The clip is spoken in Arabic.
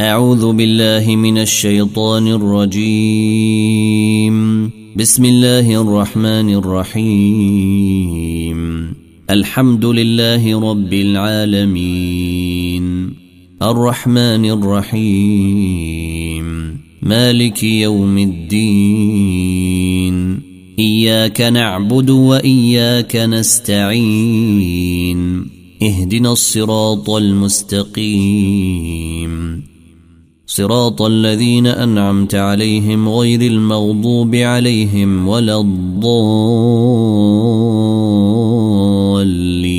أعوذ بالله من الشيطان الرجيم. بسم الله الرحمن الرحيم. الحمد لله رب العالمين، الرحمن الرحيم، مالك يوم الدين، إياك نعبد وإياك نستعين، اهدنا الصراط المستقيم، صراط الذين أنعمت عليهم غير المغضوب عليهم ولا الضالين.